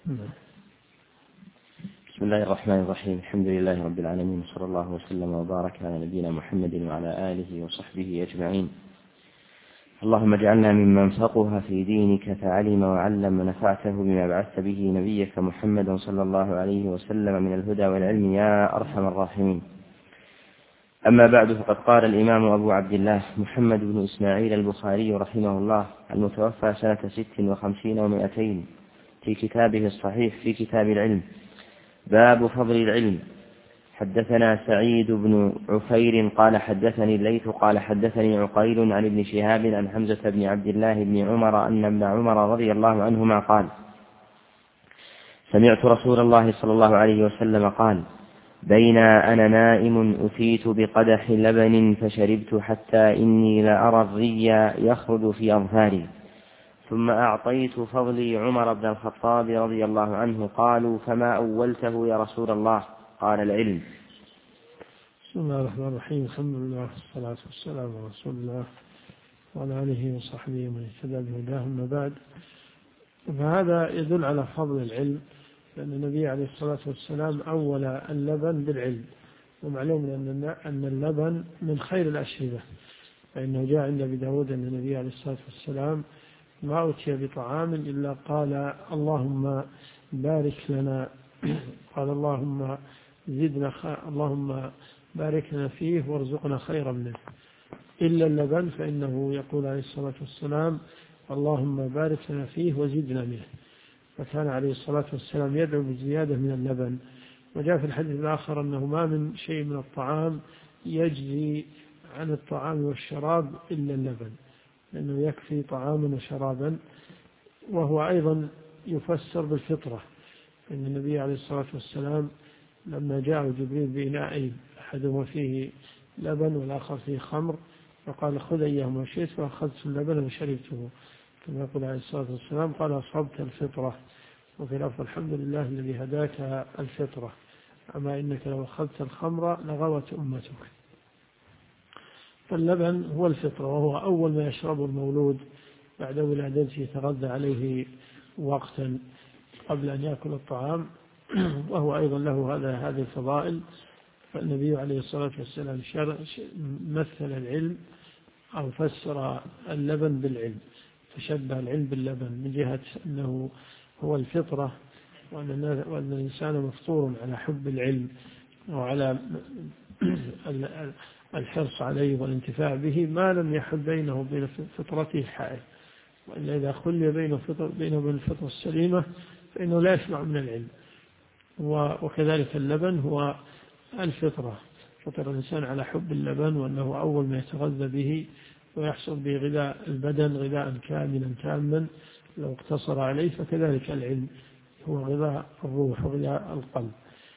بسم الله الرحمن الرحيم. الحمد لله رب العالمين، صلى الله وسلم وبارك على نبينا محمد وعلى آله وصحبه أجمعين. اللهم اجعلنا ممن فقه في دينك فعلم وعلم ونفعته بما بعثت به نبيك محمدا صلى الله عليه وسلم من الهدى والعلم يا أرحم الراحمين. أما بعد، فقد قال الإمام أبو عبد الله محمد بن إسماعيل البخاري رحمه الله المتوفى سنة 56 و200 في كتابه الصحيح في كتاب العلم: باب فضل العلم. حدثنا سعيد بن عفير قال حدثني الليث قال حدثني عقيل عن ابن شهاب عن حمزة بن عبد الله بن عمر أن ابن عمر رضي الله عنهما قال: سمعت رسول الله صلى الله عليه وسلم قال: بين أنا نائم أتيت بقدح لبن فشربت حتى إني لأرى الري يخرج في أظفاري، ثم أعطيت فضلي عمر بن الخطاب رضي الله عنه. قالوا: فما أولته يا رسول الله؟ قال: العلم. بسم الله الرحمن الرحيم. الحمد لله والصلاة والسلام على رسول الله وعلى آله وصحبه ومن اهتدى بهداه. أما بعد، فهذا يدل على فضل العلم، لأن النبي عليه الصلاة والسلام أول اللبن بالعلم، ومعلوم أن اللبن من خير الأشربة، فإنه جاء عند أبي داود أن النبي عليه الصلاة والسلام ما أتي بطعام إلا قال: اللهم بارك لنا، قال: اللهم زدنا اللهم بارك لنا فيه وارزقنا خيرا منه، إلا اللبن فإنه يقول عليه الصلاة والسلام: اللهم بارك لنا فيه وزدنا منه. فكان عليه الصلاة والسلام يدعو بالزيادة من اللبن. وجاء في الحديث الآخر أنه ما من شيء من الطعام يجزي عن الطعام والشراب إلا اللبن، لأنه يكفي طعاما وشرابا. وهو أيضا يفسر بالفطرة، إن النبي عليه الصلاة والسلام لما جاء جبريل بإناءين، أحدهما فيه لبن والآخر فيه خمر، فقال: خذ أيهما شئت، فأخذت اللبن وشربته، كما يقول عليه الصلاة والسلام: قال: أصبت الفطرة. وفي لفظ: الحمد لله الذي هداك الفطرة، أما إنك لو أخذت الخمر لغوت أمتك. فاللبن هو الفطرة، وهو أول ما يشربه المولود بعد ولادته، يتغذى عليه وقتا قبل أن يأكل الطعام، وهو أيضا له هذه الفضائل. فالنبي عليه الصلاة والسلام مثل العلم أو فسر اللبن بالعلم، فشبه العلم باللبن من جهة أنه هو الفطرة، وأن الإنسان مفطور على حب العلم وعلى الحرص عليه والانتفاع به، ما لم يحل بينه وبين فطرته حائل. وإلا إذا خلي بينه وبين الفطرة السليمة فإنه لا يسمع من العلم. وكذلك اللبن هو الفطرة، فطر الإنسان على حب اللبن، وأنه أول ما يتغذى به ويحصل به غذاء البدن غذاء كاملا تاما لو اقتصر عليه. فكذلك العلم هو غذاء الروح وغذاء القلب.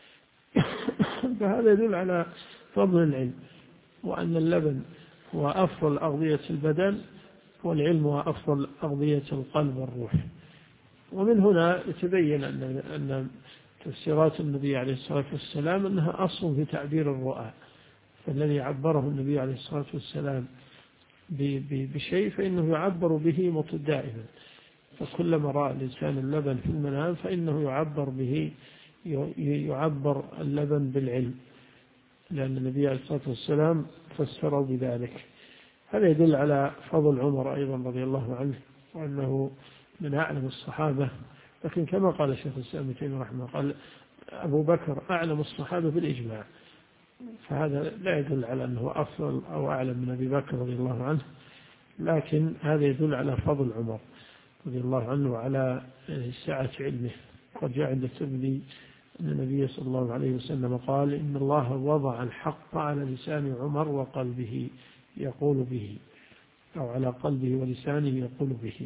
فهذا يدل على فضل العلم، وأن اللبن هو أفضل أغذية البدن، والعلم هو أفضل أغذية القلب والروح. ومن هنا يتبين أن تفسيرات النبي عليه الصلاة والسلام أنها أصل في تعبير الرؤى، فالذي عبره النبي عليه الصلاة والسلام بشيء فإنه يعبر به دائما. فكلما رأى الإنسان اللبن في المنام فإنه يعبر به، يعبر اللبن بالعلم، لأن النبي عليه الصلاة والسلام فسره بذلك. هذا يدل على فضل عمر أيضا رضي الله عنه، وأنه من أعلم الصحابة. لكن كما قال الشيخ الإسلام ابن تيمية رحمه الله، قال: أبو بكر أعلم الصحابة بالإجماع. فهذا لا يدل على أنه أفضل أو أعلم من أبي بكر رضي الله عنه، لكن هذا يدل على فضل عمر رضي الله عنه وعلى سعة علمه. قد جاء عند الترمذي أن النبي صلى الله عليه وسلم قال: إن الله وضع الحق على لسان عمر وقلبه يقول به، أو على قلبه ولسانه يقول به.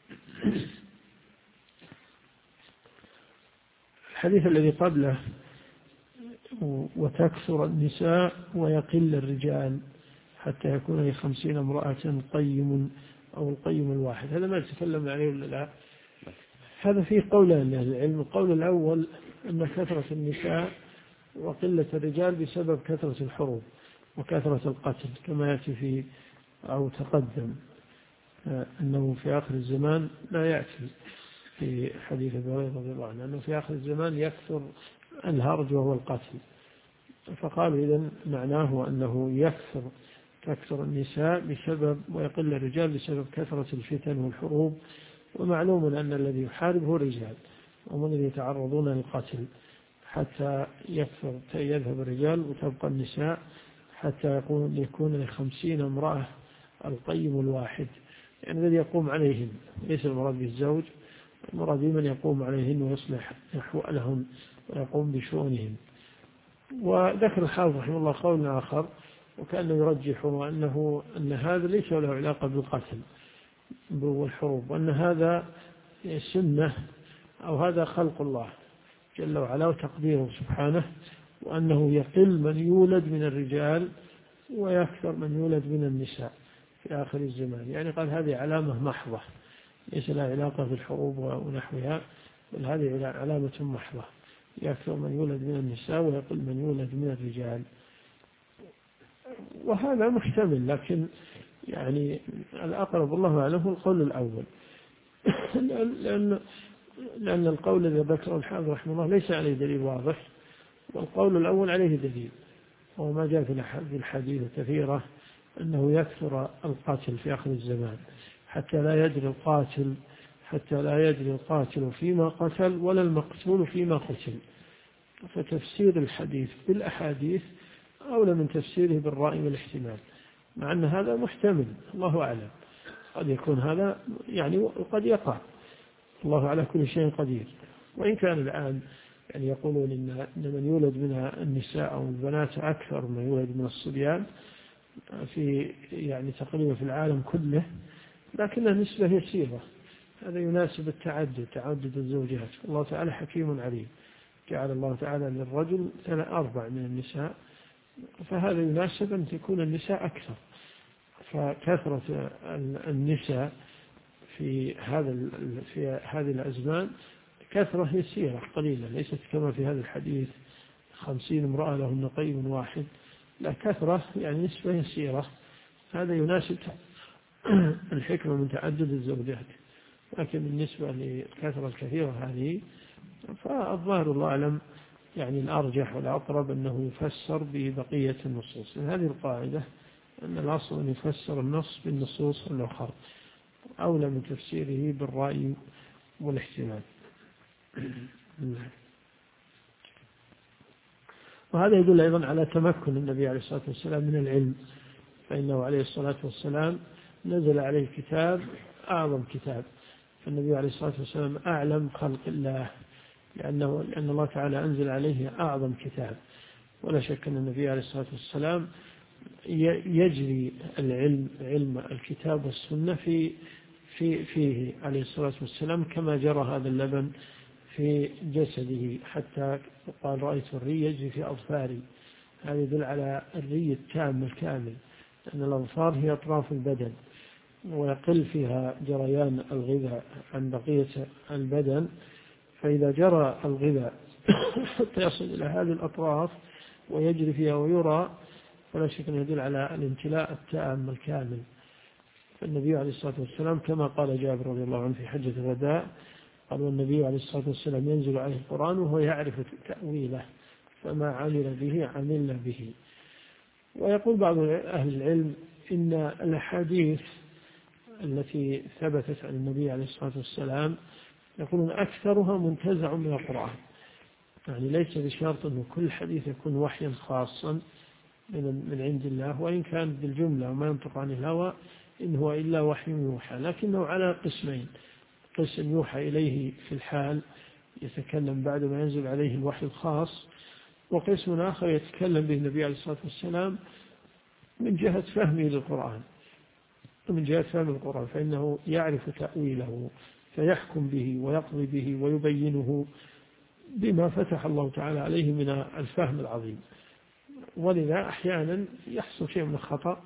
الحديث الذي قبله: وتكثر النساء ويقل الرجال حتى يكون 50 امرأة قيم أو القيم الواحد، هذا ما يتكلم عليه ولا لا؟ هذا فيه قولان لأهل العلم. القول الأول أن كثرة النساء وقلة الرجال بسبب كثرة الحروب وكثرة القتل، كما يأتي في أو تقدم أنه في آخر الزمان لا يأتي في حديث أبي هريرة رضي الله عنه أنه في آخر الزمان يكثر الهرج وهو القتل، فقالوا إذن معناه أنه تكثر النساء بسبب ويقل الرجال بسبب كثرة الفتن والحروب، ومعلوم أن الذي يحارب هو الرجال وهم الذين يتعرضون للقتل، حتى يذهب الرجال وتبقى النساء حتى يكون 50 امرأة القيم الواحد، يعني الذي يقوم عليهن، ليس المراد بالزوج، المراد بمن يقوم عليهن ويصلح أحوالهن ويقوم بشؤونهن. وذكر الحافظ رحمه الله قول آخر وكأنه يرجح أن هذا ليس له علاقة بالقتل والحروب، وأن هذا سنة أو هذا خلق الله جل وعلا وتقديره سبحانه، وأنه يقل من يولد من الرجال ويكثر من يولد من النساء في آخر الزمان. يعني قال هذه علامة محضة ليس لها علاقة بالحروب ونحوها، بل هذه علامة محضة، يكثر من يولد من النساء ويقل من يولد من الرجال. وهذا محتمل، لكن يعني الأقرب الله أعلم هو القول الأول لأن القول الذي ذكره الحافظ رحمه الله ليس عليه دليل واضح، والقول الأول عليه دليل، وهو ما جاء في الحديث كثيرة أنه يكثر القاتل في آخر الزمان حتى لا يدري القاتل فيما قتل ولا المقتول فيما قتل. فتفسير الحديث بالأحاديث أولى من تفسيره بالرأي والاحتمال، مع أن هذا محتمل، الله أعلم، قد يكون هذا يعني وقد يقع، الله على كل شيء قدير. وإن كان الآن يعني يقولون إن من يولد من النساء أو البنات أكثر من يولد من الصبيان في يعني تقريبا في العالم كله، لكنها نسبة يسيرة، هذا يناسب تعدد الزوجات. الله تعالى حكيم عليم، جعل الله تعالى للرجل 4 من النساء، فهذا يناسب أن تكون النساء أكثر. فكثرة النساء في هذه الأزمان كثرة يسيرة قليلة، ليست كما في هذا الحديث 50 امرأة لهن قيم واحد، لا، كثرة يعني نسبة يسيرة، هذا يناسب الحكمة من تعدد الزوجات. لكن بالنسبة للكثرة الكثيرة هذه فالظاهر الله أعلم يعني الأرجح والأقرب أنه يفسر ببقية النصوص. هذه القاعدة أن الأصل أن يفسر النص بالنصوص الأخرى أولى من تفسيره بالرأي والاحتمال. وهذا يدل أيضا على تمكن النبي عليه الصلاة والسلام من العلم، فإنه عليه الصلاة والسلام نزل عليه كتاب أعظم كتاب، فالنبي عليه الصلاة والسلام أعلم خلق الله لأن الله تعالى أنزل عليه أعظم كتاب. ولا شك أن النبي عليه الصلاة والسلام يجري علم الكتاب والسنة فيه عليه الصلاة والسلام كما جرى هذا اللبن في جسده، حتى قال رأيت الري يجري في أظفاري. هذا يدل على الري التام الكامل، لأن الأظفار هي أطراف البدن ويقل فيها جريان الغذاء عن بقية البدن، فإذا جرى الغذاء حتى يصل إلى هذه الأطراف ويجري فيها ويرى، فلا شك أن يدل على الامتلاء التام الكامل. فالنبي عليه الصلاة والسلام كما قال جابر رضي الله عنه في حجة الوداع، قال والنبي عليه الصلاة والسلام ينزل عليه القرآن وهو يعرف تأويله، فما عمل به عملنا به. ويقول بعض أهل العلم إن الأحاديث التي ثبتت عن النبي عليه الصلاة والسلام يقولون أكثرها منتزع من القرآن، يعني ليس بشرط أن كل حديث يكون وحيا خاصا من عند الله، وإن كان بالجملة وما ينطق عن الهوى إن هو إلا وحي يوحى، لكنه على قسمين: قسم يوحى إليه في الحال يتكلم بعد ما ينزل عليه الوحي الخاص، وقسم آخر يتكلم به النبي عليه الصلاة والسلام من جهة فهمه للقرآن، ومن جهة فهم القرآن فإنه يعرف تأويله فيحكم به ويقضي به ويبينه بما فتح الله تعالى عليه من الفهم العظيم. ولذا أحيانا يحصل شيء من الخطأ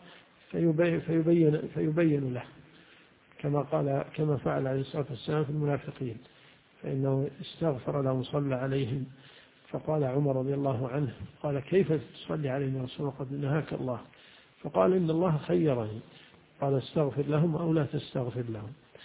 فيبين له، كما فعل عليه الصلاة والسلام في المنافقين، فإنه استغفر لهم صلى عليهم، فقال عمر رضي الله عنه قال كيف تصلي علينا رسول الله قد نهاك الله؟ فقال إن الله خيرني، قال استغفر لهم أو لا تستغفر لهم.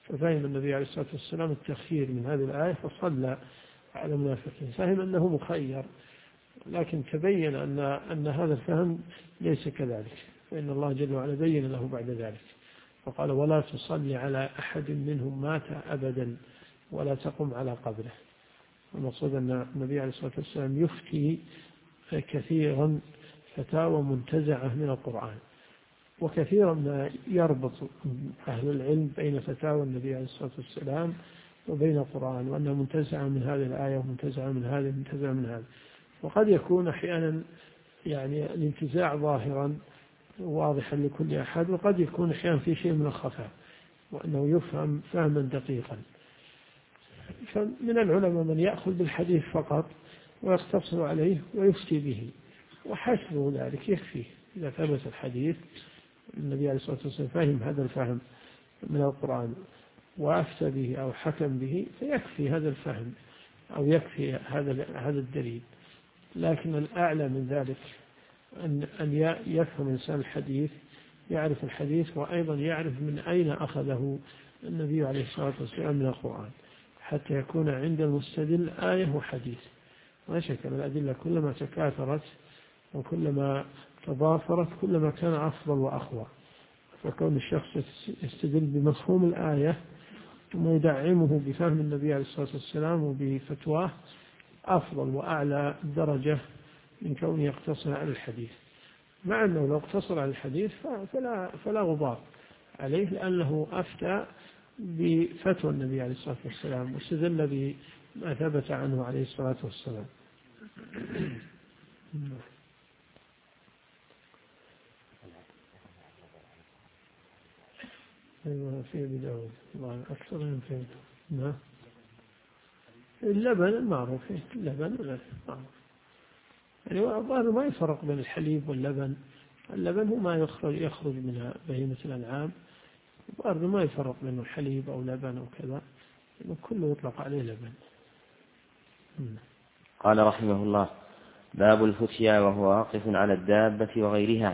ففهم النبي عليه الصلاة والسلام التخيير من هذه الآية فصلى على المنافقين، فهم أنه مخير، لكن تبين أن هذا الفهم ليس كذلك، فإن الله جل وعلا بين له بعد ذلك فقال ولا تصلي على أحد منهم مات أبدا ولا تقم على قبره. المقصود أن النبي عليه الصلاة والسلام يفتي كثيرا فتاوى منتزعة من القرآن، وكثيرا ما يربط أهل العلم بين فتاوى النبي عليه الصلاة والسلام وبين القرآن، وأنها منتزعة من هذه الآية ومنتزعة من هذه ومنتزعة من هذه. وقد يكون أحيانا يعني الانتزاع ظاهرا واضحا لكل أحد، وقد يكون أحيانا في شيء من الخفاء وأنه يفهم فهما دقيقا. فمن العلماء من يأخذ بالحديث فقط ويقتصر عليه ويفتي به، وحسبه ذلك يكفيه إذا ثبت الحديث النبي عليه الصلاة والسلام فهم هذا الفهم من القرآن وأفتى به أو حكم به، فيكفي هذا الفهم أو يكفي هذا الدليل. لكن الأعلى من ذلك أن يفهم الإنسان الحديث، يعرف الحديث وأيضا يعرف من أين أخذه النبي عليه الصلاة والسلام من القرآن، حتى يكون عند المستدل آية وحديث. لا شك أن الأدلة كلما تكاثرت وكلما تضافرت كلما كان أفضل وأقوى. فكون الشخص يستدل بمفهوم الآية ثم يدعمه بفهم النبي عليه الصلاة والسلام وبفتواه أفضل وأعلى درجة من كونه يقتصر على الحديث، مع أنه لو اقتصر على الحديث فلا غبار عليه، لأنه أفتى بفتوى النبي عليه الصلاة والسلام واستدل بما ثبت عنه عليه الصلاة والسلام. أيوة في بداود الله أكثر من فيه. نعم اللبن المعروف، اللبن معروف، يعني الظاهر ما يفرق بين الحليب واللبن. اللبن هو ما يخرج من بهيمة الأنعام، الظاهر ما يفرق بين الحليب أو لبن أو كذا، كله يطلق عليه لبن. قال رحمه الله باب الفتيا وهو واقف على الدابة وغيرها.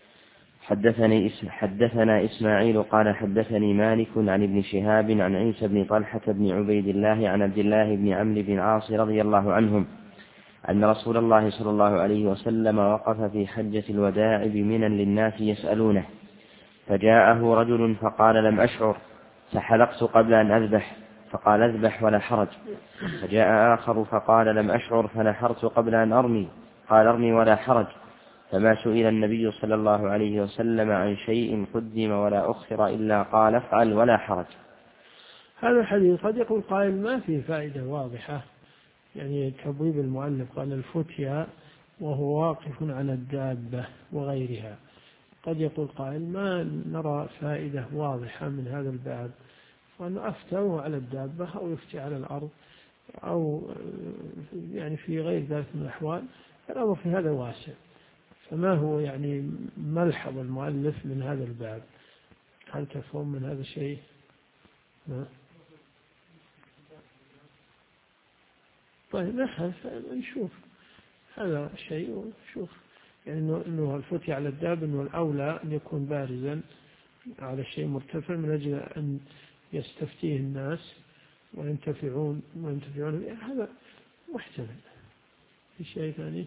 حدثنا إسماعيل قال حدثني مالك عن ابن شهاب عن عيسى بن طلحة بن عبيد الله عن عبد الله بن عمرو بن عاص رضي الله عنهم أن رسول الله صلى الله عليه وسلم وقف في حجة الوداع بمنى للناس يسألونه، فجاءه رجل فقال لم أشعر فحلقت قبل أن أذبح، فقال اذبح ولا حرج. فجاء آخر فقال لم أشعر فنحرت قبل أن أرمي، قال ارمي ولا حرج. فما سئل النبي صلى الله عليه وسلم عن شيء قدم ولا أخر إلا قال افعل ولا حرج. هذا الحديث قد يقول قائل ما فيه فائدة واضحة، يعني تبويب المؤلف قال الفتيا وهو واقف على الدابة وغيرها. قد يقول قائل ما نرى فائدة واضحة من هذا الباب، وأنه أفتوا على الدابة أو يفتي على الأرض أو يعني في غير ذلك من الأحوال، الأمر في هذا واسع. فما هو يعني ملحظ المؤلف من هذا الباب؟ هل تفهم من هذا الشيء؟ طيب نحن نشوف هذا الشيء ونشوف يعني أنه الفتي على الداب أنه الأولى أن يكون بارزا على شيء مرتفع من أجل أن يستفتيه الناس وينتفعون به، هذا محتمل. في شيء ثاني؟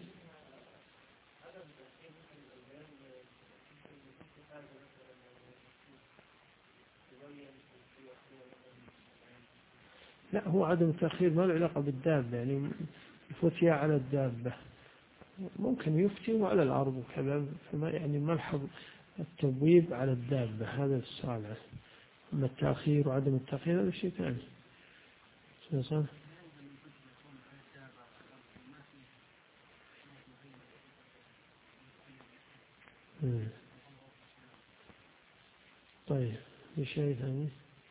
لا، هو عدم التأخير ما له علاقة بالدابة، يعني الفتيا على الدابة ممكن يفتي على الأرض وكذا، فما يعني ملحظ التبويب على الدابة هذا السؤال. أما التأخير وعدم التأخير هذا شيء ثاني. طيب في شيء ثاني؟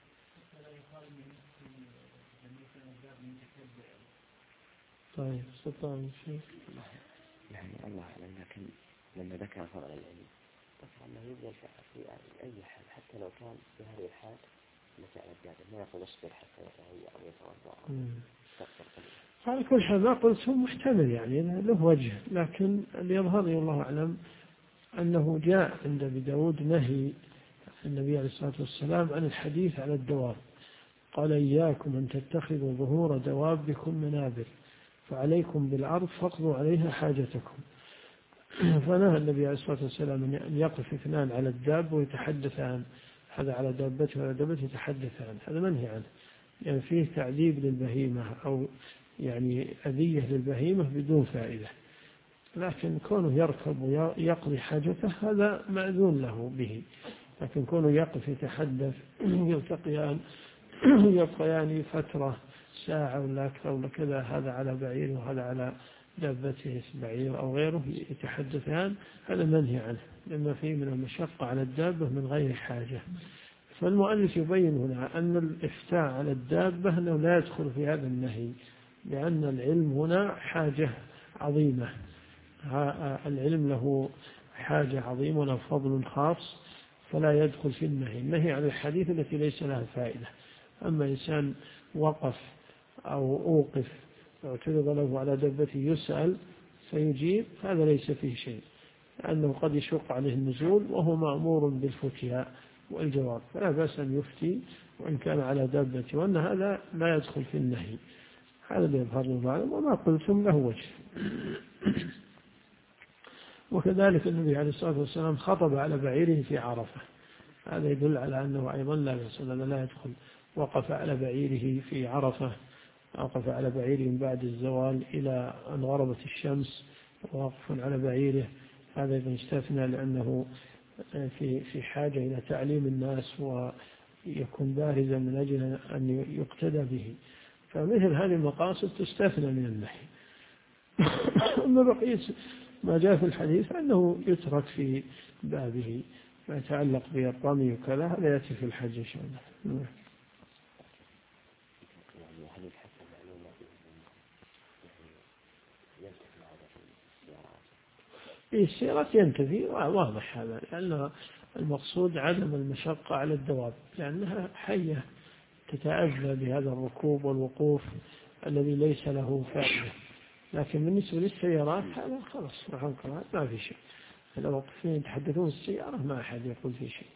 طيب استطاع شيء يعني الله أعلم، لكن لما ذكر فضل العلم ذكر أنه يبذل في أي حال حتى لو كان في هذه الحال التي على الدابة، ما يقول اصبر حتى يتهيأ أو يتوضأ. على كل حال ما قلت هو محتمل يعني له وجه، لكن اللي يظهر لي والله أعلم أنه جاء عند أبي داود نهي النبي عليه الصلاة والسلام عن الحديث على الدواب، قال إياكم أن تتخذوا ظهور دوابكم منابر فعليكم بالأرض فاقضوا عليها حاجتكم. فنهى النبي عليه الصلاة والسلام أن يقف اثنان على الداب ويتحدثان، هذا على دابته وعلى دابته يتحدثان، هذا منهي عنه، يعني فيه تعذيب للبهيمة أو يعني أذية للبهيمة بدون فائدة. لكن كونه يركب ويقضي حاجته هذا مأذون له به، لكن كونه يقف يتحدث يلتقيان يبقيان فترة ساعة ولا أكثر ولا كذا، هذا على بعير وهذا على دابته بعير أو غيره يتحدثان، هذا منهي عنه لما فيه من المشقة على الدابة من غير حاجة. فالمؤلف يبين هنا أن الإفتاء على الدابة أنه لا يدخل في هذا النهي، لأن العلم هنا حاجة عظيمة، العلم له حاجة عظيمة وله فضل خاص، فلا يدخل في النهي. النهي عن الحديث التي ليس لها فائدة. أما إنسان وقف أو أوقف اعترض له على دابته يسأل فيجيب، هذا ليس فيه شيء، لأنه قد يشق عليه النزول وهو مأمور بالفتياء والجواب، فلا بأس أن يفتي وإن كان على دابته، وأن هذا لا يدخل في النهي. هذا اللي يظهر المعلم، وما قلتم له وجه. وكذلك النبي عليه الصلاة والسلام خطب على بعيره في عرفة، هذا يدل على أنه أيضا لا يدخل. وقف على بعيره في عرفة، وقف على بعيره من بعد الزوال إلى أن غربت الشمس واقف على بعيره، هذا إذا استثنى لأنه في حاجة إلى تعليم الناس ويكون بارزا من أجل أن يقتدى به، فمثل هذه المقاصد تستثنى من النهي. أما بقية ما جاء في الحديث أنه يترك في بابه ما يتعلق بالرمي وكذا، هذا يأتي في الحج إن شاء الله. السيارات ينتفي واضح هذا، لأن المقصود عدم المشقة على الدواب، لأنها حية تتأذى بهذا الركوب والوقوف الذي ليس له فائدة. لكن بالنسبة للسيارات هذا خلاص ما في شيء، لو وقفين يتحدثون السيارة ما أحد يقول في شيء.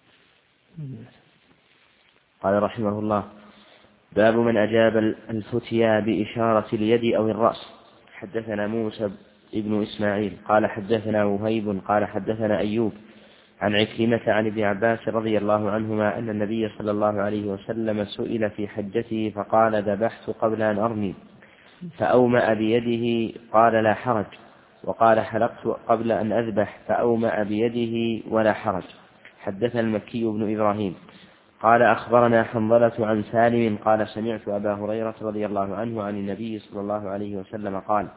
قال رحمه الله: باب من أجاب الفتيا بإشارة اليد أو الرأس. حدثنا موسى ابن إسماعيل قال حدثنا وهيب قال حدثنا أيوب عن عكرمة عن ابن عباس رضي الله عنهما أن النبي صلى الله عليه وسلم سئل في حجته فقال: ذبحت قبل أن أرمي، فأومأ بيده قال: لا حرج، وقال: حلقت قبل أن أذبح فأومأ بيده ولا حرج. حدثنا المكي بن إبراهيم قال أخبرنا حنظلة عن سالم قال: سمعت أبا هريرة رضي الله عنه عن النبي صلى الله عليه وسلم قال: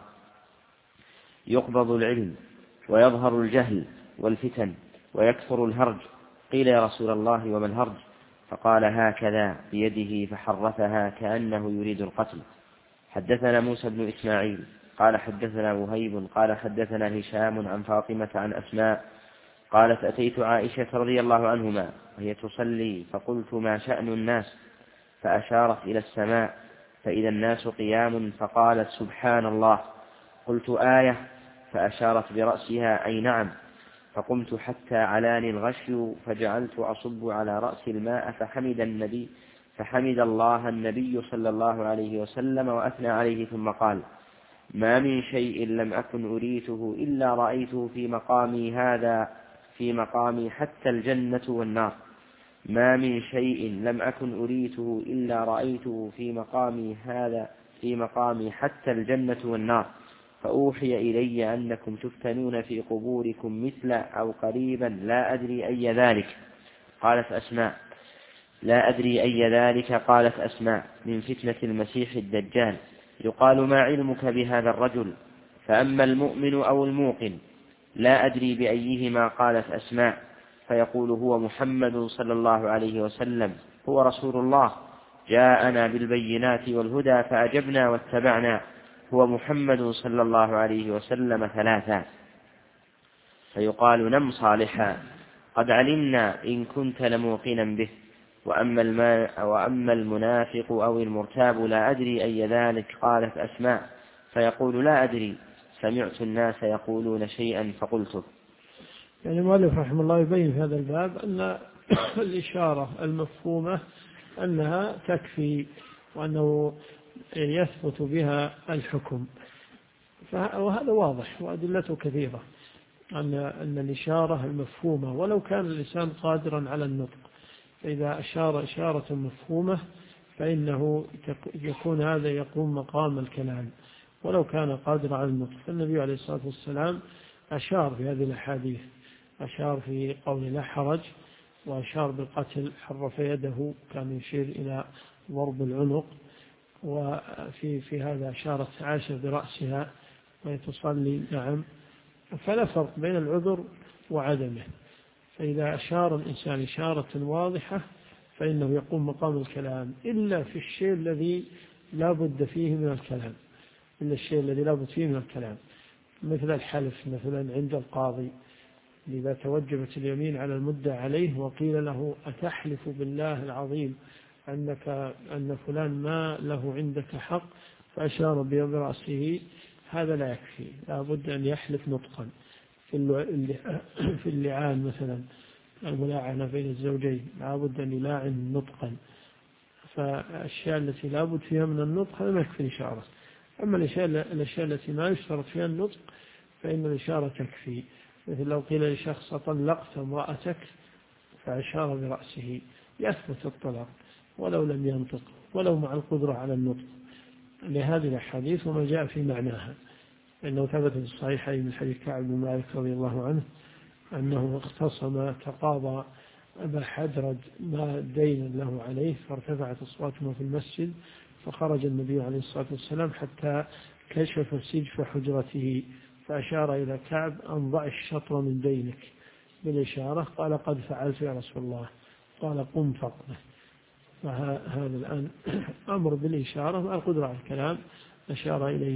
يقبض العلم ويظهر الجهل والفتن ويكثر الهرج. قيل: يا رسول الله وما الهرج؟ فقال: هكذا بيده فحرفها كأنه يريد القتل. حدثنا موسى بن إسماعيل قال حدثنا وهيب قال حدثنا هشام عن فاطمة عن أسماء قالت: أتيت عائشة رضي الله عنهما وهي تصلي فقلت: ما شأن الناس؟ فأشارت إلى السماء فإذا الناس قيام، فقالت: سبحان الله. قلت: آية؟ فأشارت برأسها: أي نعم. فقمت حتى علاني الغشي فجعلت أصب على رأسي الماء فحمد الله النبي صلى الله عليه وسلم وأثنى عليه، ثم قال: ما من شيء لم أكن أريته إلا رأيته في مقامي هذا في مقامي حتى الجنة والنار. ما من شيء لم أكن أريته إلا رأيته في مقامي هذا في مقامي حتى الجنة والنار. فأوحي إلي أنكم تفتنون في قبوركم مثل أو قريبا لا أدري أي ذلك. قالت أسماء: لا أدري أي ذلك. قالت أسماء: من فتنة المسيح الدجال. يقال: ما علمك بهذا الرجل؟ فأما المؤمن أو الموقن؟ لا أدري بأيهما. قالت أسماء: فيقول: هو محمد صلى الله عليه وسلم، هو رسول الله، جاءنا بالبينات والهدى فأجبنا واتبعنا، هو محمد صلى الله عليه وسلم 3. فيقال: نم صالحا، قد علمنا إن كنت لموقنا به. وأما المنافق أو المرتاب لا أدري أي ذلك. قالت أسماء: فيقول: لا أدري، سمعت الناس يقولون شيئا فقلته. يعني المؤلف رحمه الله يبين في هذا الباب أن الإشارة المفهومة أنها تكفي وأنه يثبت بها الحكم. وهذا واضح وأدلته كثيرة أن الإشارة المفهومة ولو كان الإنسان قادرا على النطق، فإذا أشار إشارة مفهومة فإنه يكون هذا يقوم مقام الكلام ولو كان قادرا على النطق. فالنبي عليه الصلاة والسلام أشار في هذه الأحاديث، أشار في قول لا حرج، وأشار بالقتل، حرف يده كان يشير إلى ضرب العنق، وفي هذا أشارت عائشة برأسها وهي تصلي. نعم. فلا فرق بين العذر وعدمه، فإذا أشار الإنسان إشارة واضحة فإنه يقوم مقام الكلام، إلا في الشيء الذي لا بد فيه من الكلام، إلا الشيء الذي لا بد فيه من الكلام، مثل الحلف مثلا عند القاضي، إذا توجبت اليمين على المدعى عليه وقيل له أتحلف بالله العظيم أن فلان ما له عندك حق، فأشار برأسه، هذا لا يكفي، لا بد أن يحلف نطقا. في اللعان مثلا، الملاعنة بين الزوجين، لا بد أن يلاعن نطقا. فالأشياء التي لا بد فيها من النطق هذا ما يكفي الإشارة. أما الأشياء التي ما يشترط فيها النطق فإن الإشارة تكفي، مثل لو قيل لشخص طلقت امرأتك فأشار برأسه، يثبت الطلاق ولو لم ينطق، ولو مع القدرة على النطق، لهذه الأحاديث وما جاء في معناها. إنه ثبت في الصحيحين من حديث كعب بن مالك رضي الله عنه أنه اختصم تقاضى أبا حدرد ما دين له عليه، فارتفعت أصواتهما في المسجد، فخرج النبي عليه الصلاة والسلام حتى كشف سجف حجرته، فأشار إلى كعب أن ضع الشطر من دينك بالإشارة، قال قد فعلت يا رسول الله، قال قم فقده. فهذا الآن أمر بالإشارة مع القدرة على الكلام، أشار إليه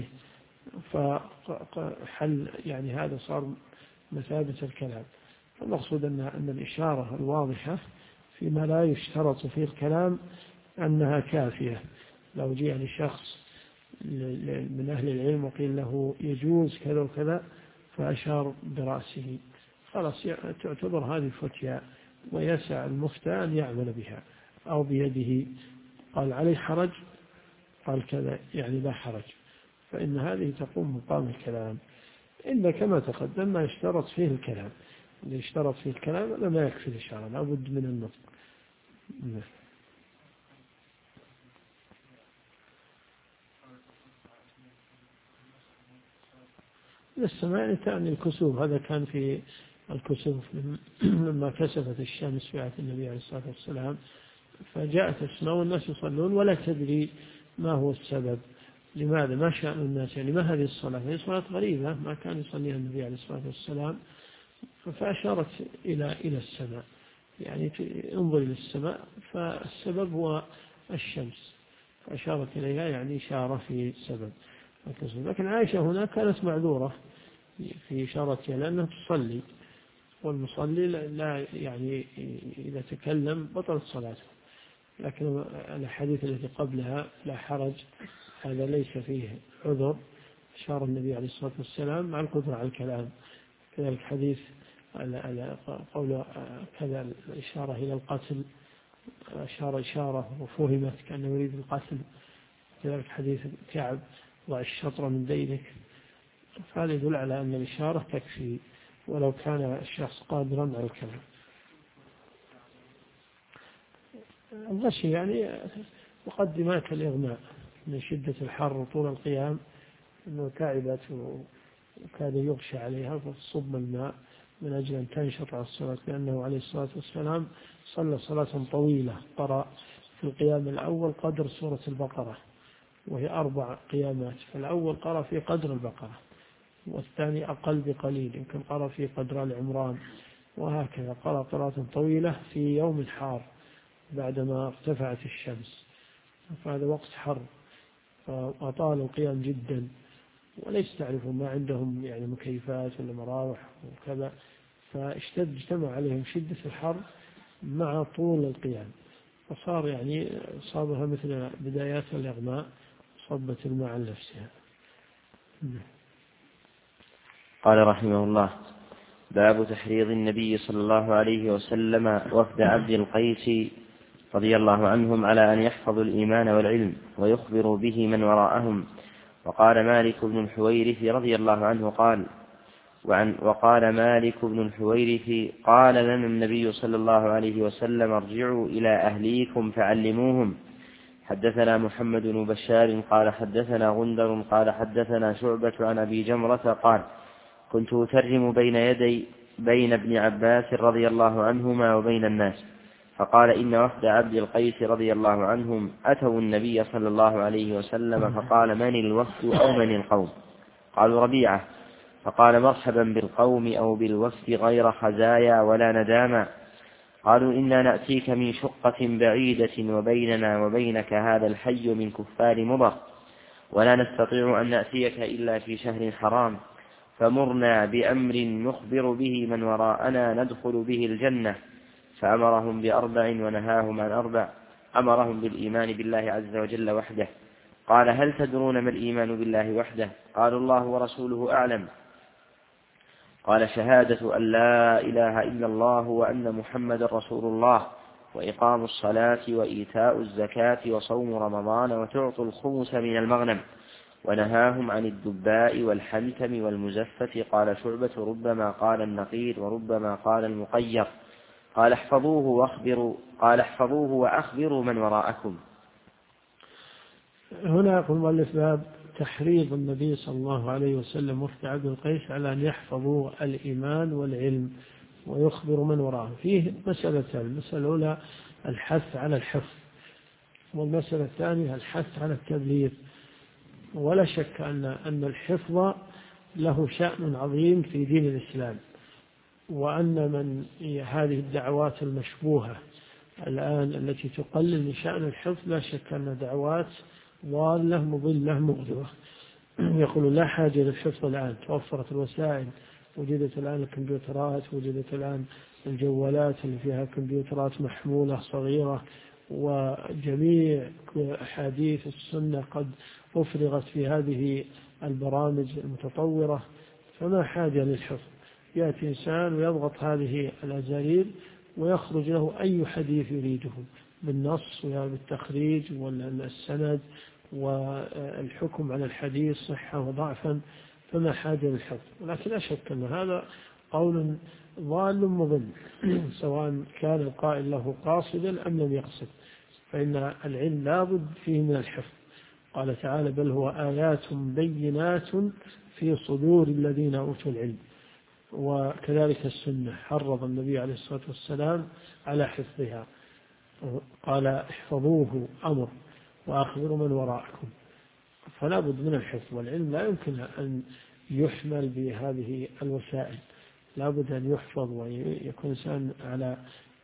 فحل، يعني هذا صار مثابة الكلام. فالمقصود أن الإشارة الواضحة فيما لا يشترط فيه الكلام أنها كافية. لو جاء لشخص من أهل العلم وقيل له يجوز كذا وكذا فأشار برأسه، خلاص تعتبر هذه فتيا، ويسع المفتى أن يعمل بها، أو بيده قال عليه حرج، قال كذا يعني لا حرج، فإن هذه تقوم مقام الكلام. إلا كما تقدم ما يشترط فيه الكلام، اللي يشترط فيه الكلام لا ما يكفي الإشارة، لا بد من النطق. السماء تعني الكسوف، هذا كان في الكسوف لما كسفت الشمس في عهد النبي عليه الصلاة والسلام، فجاءت السماء والناس يصلون ولا تدري ما هو السبب، لماذا، ما شأن الناس، يعني ما هذه الصلاة، هذه صلاة غريبة ما كان يصليها النبي عليه الصلاة والسلام. فأشارت إلى السماء، يعني انظر إلى السماء، فالسبب هو الشمس، فأشارت إليها يعني إشارة في السبب. لكن عائشة هنا كانت معذورة في إشارتها لأنها تصلي، والمصلي لا يعني إذا تكلم بطلت صلاته. لكن الحديث الذي قبلها لا حرج هذا ليس فيه عذر، أشار النبي عليه الصلاة والسلام مع القدرة على الكلام. كذلك حديث قول كذا الإشارة إلى القتل، أشار إشارة وفهمت كأنه يريد القتل. كذلك حديث كعب ضع الشطر من دينك، فهذا يدل على أن الإشارة تكفي ولو كان الشخص قادرا على الكلام. الغشي يعني مقدمات الإغماء من شدة الحر وطول القيام، أنه تعبت وكاد يغشى عليها فتصب الماء من أجل أن تنشط على الصلاة، لأنه عليه الصلاة والسلام صلى صلاة طويلة، قرأ في القيام الأول قدر سورة البقرة وهي 4 قيامات، فالأول قرأ في قدر البقرة، والثاني أقل بقليل يمكن قرأ في قدر العمران، وهكذا قرأ قراءة طويلة في يوم حار بعدما ارتفعت الشمس، فهذا وقت حر، فأطال القيام جدا، وليس تعرفون ما عندهم يعني مكيفات ولا مراوح وكذا، فاجتمع عليهم شدة الحر مع طول القيام، فصار يعني صابها مثل بدايات الإغماء، صبت الماء عن نفسها. قال رحمه الله: باب تحريض النبي صلى الله عليه وسلم وفد عبد القيس رضي الله عنهم على أن يحفظوا الإيمان والعلم ويخبروا به من وراءهم. وقال مالك بن الحويرث رضي الله عنه وقال مالك بن الحويرث قال لنا النبي صلى الله عليه وسلم ارجعوا إلى أهليكم فعلموهم. حدثنا محمد بن بشار قال حدثنا غندر قال حدثنا شعبة عن أبي جمرة قال كنت أترجم بين ابن عباس رضي الله عنهما وبين الناس، فقال إن وفد عبد القيس رضي الله عنهم أتوا النبي صلى الله عليه وسلم فقال من الوفد أو من القوم؟ قالوا ربيعة، فقال مرحبا بالقوم أو بالوفد غير خزايا ولا نداما. قالوا إنا نأتيك من شقة بعيدة وبيننا وبينك هذا الحي من كفار مضر، ولا نستطيع أن نأتيك إلا في شهر حرام، فمرنا بأمر نخبر به من وراءنا ندخل به الجنة. فأمرهم بأربع ونهاهم عن أربع. أمرهم بالإيمان بالله عز وجل وحده. قال هل تدرون ما الإيمان بالله وحده؟ قالوا الله ورسوله أعلم. قال شهادة أن لا إله إلا الله وأن محمد رسول الله، وإقام الصلاة وإيتاء الزكاة وصوم رمضان وتعطوا الخمس من المغنم. ونهاهم عن الدباء والحنتم والمزفة. قال شعبة ربما قال النقير وربما قال المقير. قال احفظوه وأخبروا من وراءكم. هنا يقول المؤلف باب تحريض النبي صلى الله عليه وسلم وفد عبد القيس على أن يحفظوا الإيمان والعلم ويخبروا من وراءهم. فيه مسألتان: المسألة الأولى الحث على الحفظ، والمسألة الثانية الحث على التبليغ. ولا شك أن الحفظ له شأن عظيم في دين الإسلام، وأن من هذه الدعوات المشبوهة الآن التي تقلل من شأن الحفظ لا شك أن دعوات ضالة مضلة مغرضة. يقول لا حاجة للحفظ الآن، توفرت الوسائل، وجدت الآن الكمبيوترات، وجدت الآن الجوالات اللي فيها كمبيوترات محمولة صغيرة، وجميع أحاديث السنة قد أفرغت في هذه البرامج المتطورة، فما حاجة للحفظ. يأتي إنسان ويضغط هذه الأزارير ويخرج له أي حديث يريده بالنص وبالتخريج والسند والحكم على الحديث صحة وضعفا، فما حاجة للحفظ. ولكن لا شك أن هذا قول ضال مضل، سواء كان القائل له قاصدا أم لم يقصد، فإن العلم لا بد فيه من الحفظ. قال تعالى بل هو آيات بينات في صدور الذين أوتوا العلم. وكذلك السنة حرض النبي عليه الصلاة والسلام على حفظها، قال احفظوه أمر وأخبروا من وراءكم. فلا بد من الحفظ، والعلم لا يمكن أن يحمل بهذه الوسائل، لا بد أن يحفظ ويكون إنسان على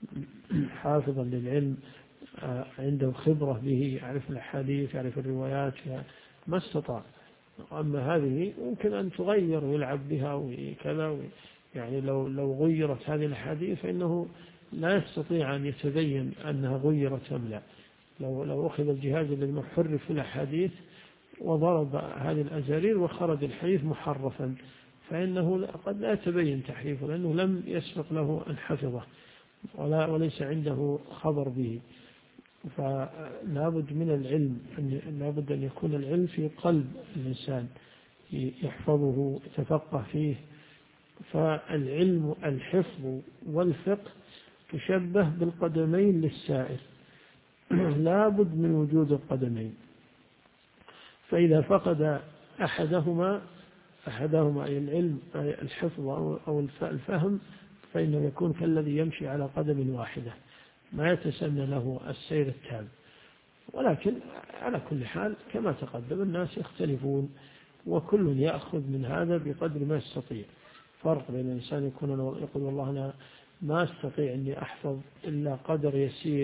حافظا للعلم عنده خبرة به، يعرف الأحاديث يعرف الروايات ما استطاع. أما هذه يمكن أن تغير ويلعب بها وكذا، يعني لو غيرت هذه الأحاديث فإنه لا يستطيع أن يتبين أنها غيرت أم لا. لو أخذ الجهاز الذي محرف في الأحاديث وضرب هذه الأزارير وخرج الحديث محرفا، فإنه قد لا يتبين تحريفه، لأنه لم يسبق له أن حفظه وليس عنده خبر به. فلا بد من العلم، لا بد أن يكون العلم في قلب الإنسان يحفظه يتفقه فيه. فالعلم الحفظ والفقه تشبه بالقدمين للسائر، لا بد من وجود القدمين. فإذا فقد أحدهما أي العلم أي الحفظ أو الفهم، فإنه يكون كالذي يمشي على قدم واحدة، ما يتسنى له السير التام. ولكن على كل حال كما تقدم الناس يختلفون، وكل يأخذ من هذا بقدر ما يستطيع. فرق بين الإنسان يقول والله أنا ما أستطيع أني أحفظ إلا قدر يسير،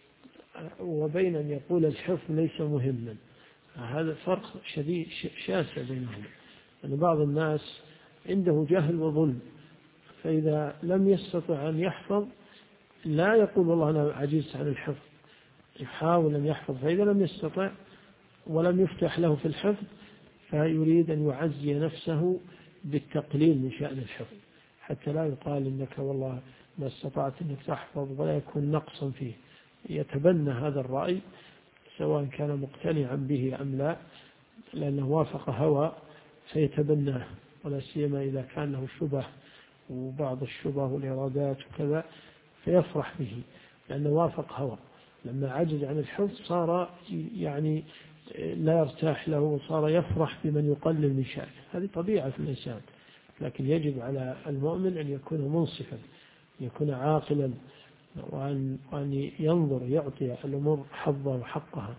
وبين أن يقول الحفظ ليس مهما. هذا فرق شديد شاسع بينهم. يعني بعض الناس عنده جهل وظلم، فإذا لم يستطع أن يحفظ لا يقول والله أنا عجزت عن الحفظ، يحاول أن يحفظ، فإذا لم يستطع ولم يفتح له في الحفظ فيريد أن يعزي نفسه بالتقليل من شأن الحفظ، حتى لا يقال إنك والله ما استطعت أنك تحفظ ولا يكون نقصا فيه. يتبنى هذا الرأي سواء كان مقتنعا به أم لا، لأنه وافق هوى فيتبناه، ولا سيما إذا كان له شبه وبعض الشبه والإرادات وكذا فيفرح به لأنه وافق هوى. لما عجز عن الحفظ صار يعني لا يرتاح له وصار يفرح بمن يقلل من شأنه. هذه طبيعة الإنسان، لكن يجب على المؤمن أن يكون منصفا، يكون عاقلا، وأن ينظر يعطي الأمور حظها وحقها.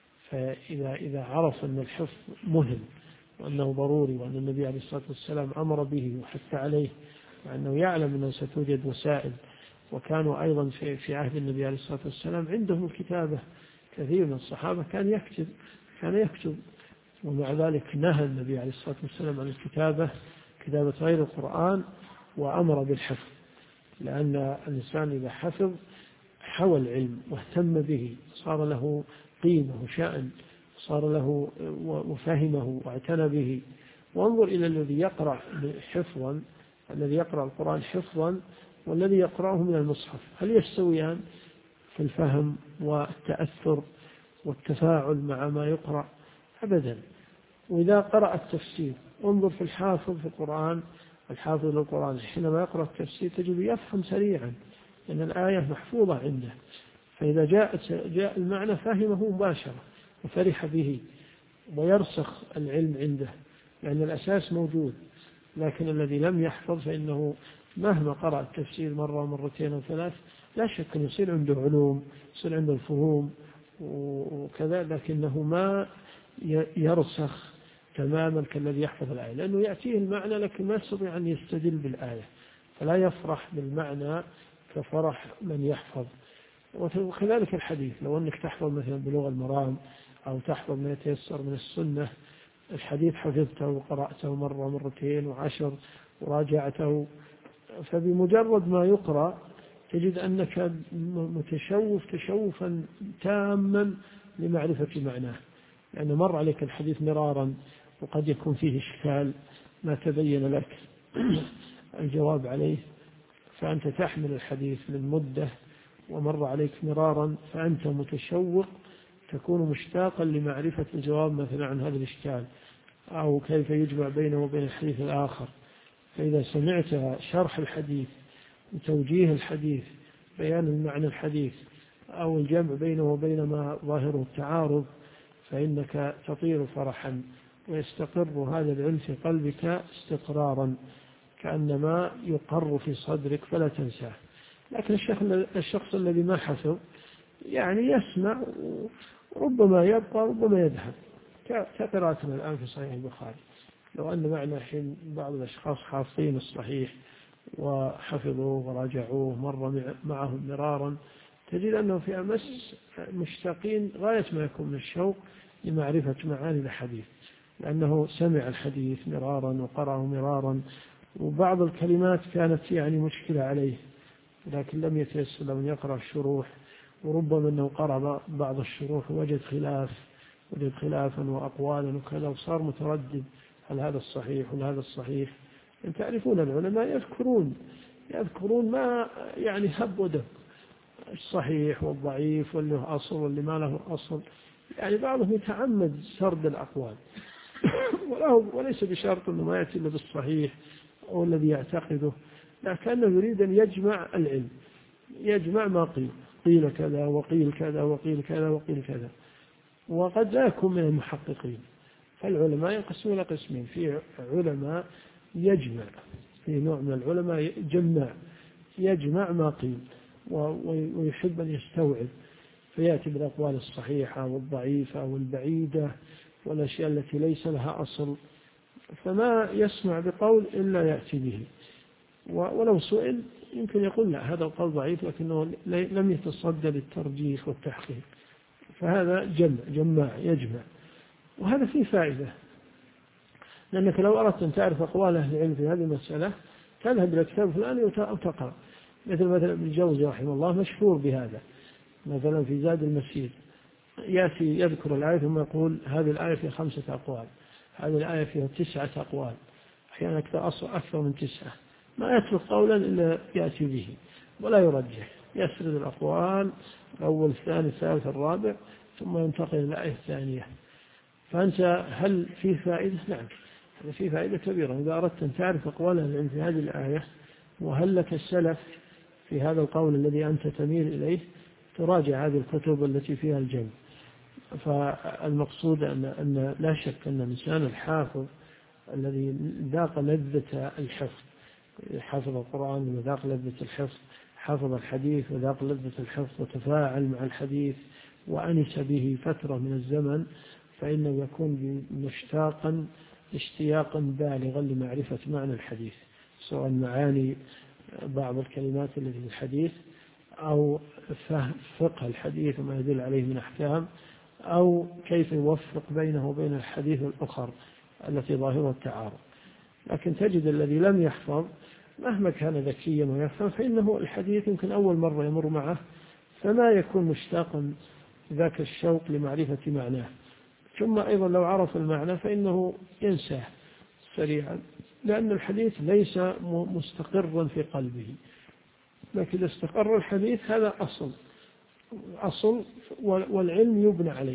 فإذا عرف أن الحفظ مهم وأنه ضروري وأن النبي عليه الصلاة والسلام أمر به وحث عليه، وأنه يعلم أنه ستوجد وسائل، وكانوا أيضا في عهد النبي عليه الصلاة والسلام عندهم الكتابة، كثير من الصحابة كان يكتب، ومع ذلك نهى النبي عليه الصلاة والسلام عن كتابة غير القرآن وأمر بالحفظ، لأن الإنسان إذا حفظ حوى العلم واهتم به صار له قيمة وشأن، صار له وفهمه واعتنى به. وانظر إلى الذي يقرأ حفظا، الذي يقرأ القرآن حفظا والذي يقرأه من المصحف، هل يستويان في الفهم والتأثر والتفاعل مع ما يقرأ؟ أبدا. وإذا قرأ التفسير انظر في الحافظ في القرآن، الحافظ للقرآن حينما يقرأ التفسير تجد يفهم سريعا لأن الآية محفوظة عنده، فإذا جاء المعنى فهمه مباشرة وفرح به ويرسخ العلم عنده لأن الأساس موجود. لكن الذي لم يحفظ فإنه مهما قرأ التفسير مرة ومرتين وثلاث لا شك أن يصير عنده علوم، يصير عنده الفهوم وكذا، لكنه ما يرسخ تماما كالذي يحفظ الآية، لأنه يأتيه المعنى لكن ما يستطيع أن يستدل بالآية، فلا يفرح بالمعنى كفرح من يحفظ. وكذلك الحديث، لو أنك تحفظ مثلا بلغة المرام أو تحفظ ما يتيسر من السنة، الحديث حفظته وقرأته مرة مرتين وعشر وراجعته، فبمجرد ما يقرأ تجد أنك متشوف تشوفا تاما لمعرفة معناه، لأنه مر عليك الحديث مرارا وقد يكون فيه إشكال ما تبين لك الجواب عليه، فأنت تحمل الحديث للمدة ومر عليك مرارا فأنت متشوق، تكون مشتاقا لمعرفة الجواب مثلا عن هذا الإشكال أو كيف يجمع بينه وبين الحديث الآخر. فإذا سمعت شرح الحديث وتوجيه الحديث، بيان المعنى الحديث أو الجمع بينه وبين ما ظاهره التعارض، فإنك تطير فرحا ويستقر هذا العلم في قلبك استقرارا كأنما يقر في صدرك فلا تنساه. لكن الشخص الذي ما حفظ يعني يسمع وربما يبقى ربما يذهب، كقراءتنا الآن في صحيح البخاري، لو أن معنا حين بعض الأشخاص حافظين الصحيح وحفظوه وراجعوه مر معهم مرارا تجد أنه في أمس مشتاقين غاية ما يكون من الشوق لمعرفة معاني الحديث، لأنه سمع الحديث مرارا وقرأه مرارا، وبعض الكلمات كانت يعني مشكلة عليه لكن لم يتيسر له أن يقرأ الشروح، وربما أنه قرأ بعض الشروح وجد خلافا وأقوالا وكذا وصار متردد هل هذا الصحيح ولا هذا الصحيح. أن تعرفون العلماء يذكرون ما يعني هب ودب، الصحيح والضعيف واللي له أصل واللي ما له أصل، يعني بعضهم يتعمد سرد الأقوال وليس بشرط أنه ما يأتي إلا بالصحيح أو الذي يعتقده، لكنه يريد أن يجمع العلم، يجمع ما قيل كذا وقيل كذا وقيل كذا وقيل كذا. وقد لا يكون من المحققين، فالعلماء ينقسمون إلى قسمين، في علماء يجمع، في نوع من العلماء يجمع ما قيل ويحب أن يستوعب فيأتي بالأقوال الصحيحة والضعيفة والبعيدة والأشياء التي ليس لها أصل، فما يسمع بقول إلا يأتي به، ولو سئل يمكن يقول لا هذا القول ضعيف لكنه لم يتصدى للترجيح والتحقيق، فهذا يجمع. وهذا فيه فائدة، لأنك لو أردت أن تعرف أقوال أهل العلم في هذه المسألة تذهب إلى كتاب فلان وتقرأ، مثلا ابن الجوزي رحمه الله مشهور بهذا، مثلا في زاد المسير يأتي يذكر الآية ثم يقول هذه الآية فيها 5 أقوال، هذه الآية فيها 9 أقوال، أحيانا أكثر من 9، ما يترك قولا إلا يأتي به ولا يرجح، يسرد الأقوال الأول الثاني الثالث الرابع ثم ينتقل إلى الآية الثانية. فأنت هل في فائدة؟ نعم، في فائدة كبيرة. إذا أردت أن تعرف أقوال العلم في هذه الآية وهل لك السلف في هذا القول الذي أنت تميل إليه، تراجع هذه الكتب التي فيها الجمع. فالمقصود أن لا شك أن الإنسان الحافظ الذي ذاق لذة الحفظ، حفظ القرآن وذاق لذة الحفظ، حفظ الحديث وذاق لذة الحفظ، وتفاعل مع الحديث وأنس به فترة من الزمن، فإنه يكون مشتاقا اشتياقا بالغا لمعرفة معنى الحديث، سواء معاني بعض الكلمات التي في الحديث، أو فقه الحديث وما يدل عليه من أحكام، أو كيف يوفق بينه وبين الحديث الأخر التي ظاهرها التعارض. لكن تجد الذي لم يحفظ مهما كان ذكيا ويفهم، فإنه الحديث يمكن أول مرة يمر معه فما يكون مشتاقا ذاك الشوق لمعرفة معناه، ثم أيضا لو عرف المعنى فإنه ينساه سريعا، لأن الحديث ليس مستقرا في قلبه. لكن إذا استقر الحديث هذا أصل والعلم يبنى عليه.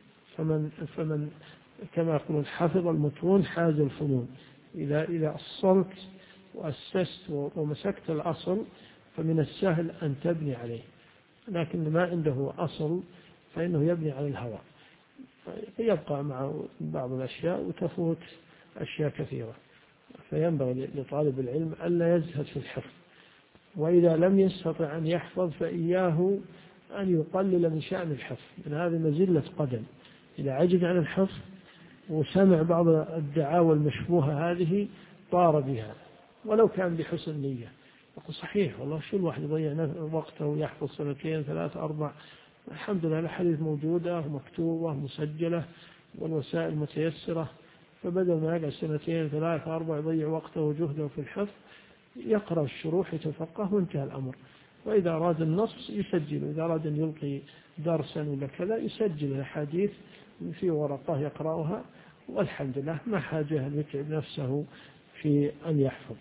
فمن كما يقولون حفظ المتون حاز الفنون. إذا أصلت وأسست ومسكت الأصل فمن السهل أن تبني عليه، لكن ما عنده أصل فإنه يبني على الهوى، يبقى مع بعض الأشياء وتفوت أشياء كثيرة. فينبغي لطالب العلم ألا يزهد في الحفظ، وإذا لم يستطع أن يحفظ فإياه أن يقلل من شأن الحفظ، من هذه مزلة قدم. إذا عجز عن الحفظ وسمع بعض الدعاوى المشبوهة هذه طار بها، ولو كان بحسن نية. يقول صحيح والله شو الواحد يضيع وقته ويحفظ 2 3 4، الحمد لله الحديث موجودة ومكتوبة مسجلة والوسائل متيسرة، فبدل ما يقعد 2 3 4 يضيع وقته وجهده في الحفظ، يقرأ الشروح يتفقه وانتهى الأمر. وإذا أراد النص يسجل، إذا أراد أن يلقي درسا ولا كذا يسجل الحديث في ورقة يقرأها، والحمد لله ما حاجة أن يتعب نفسه في أن يحفظ.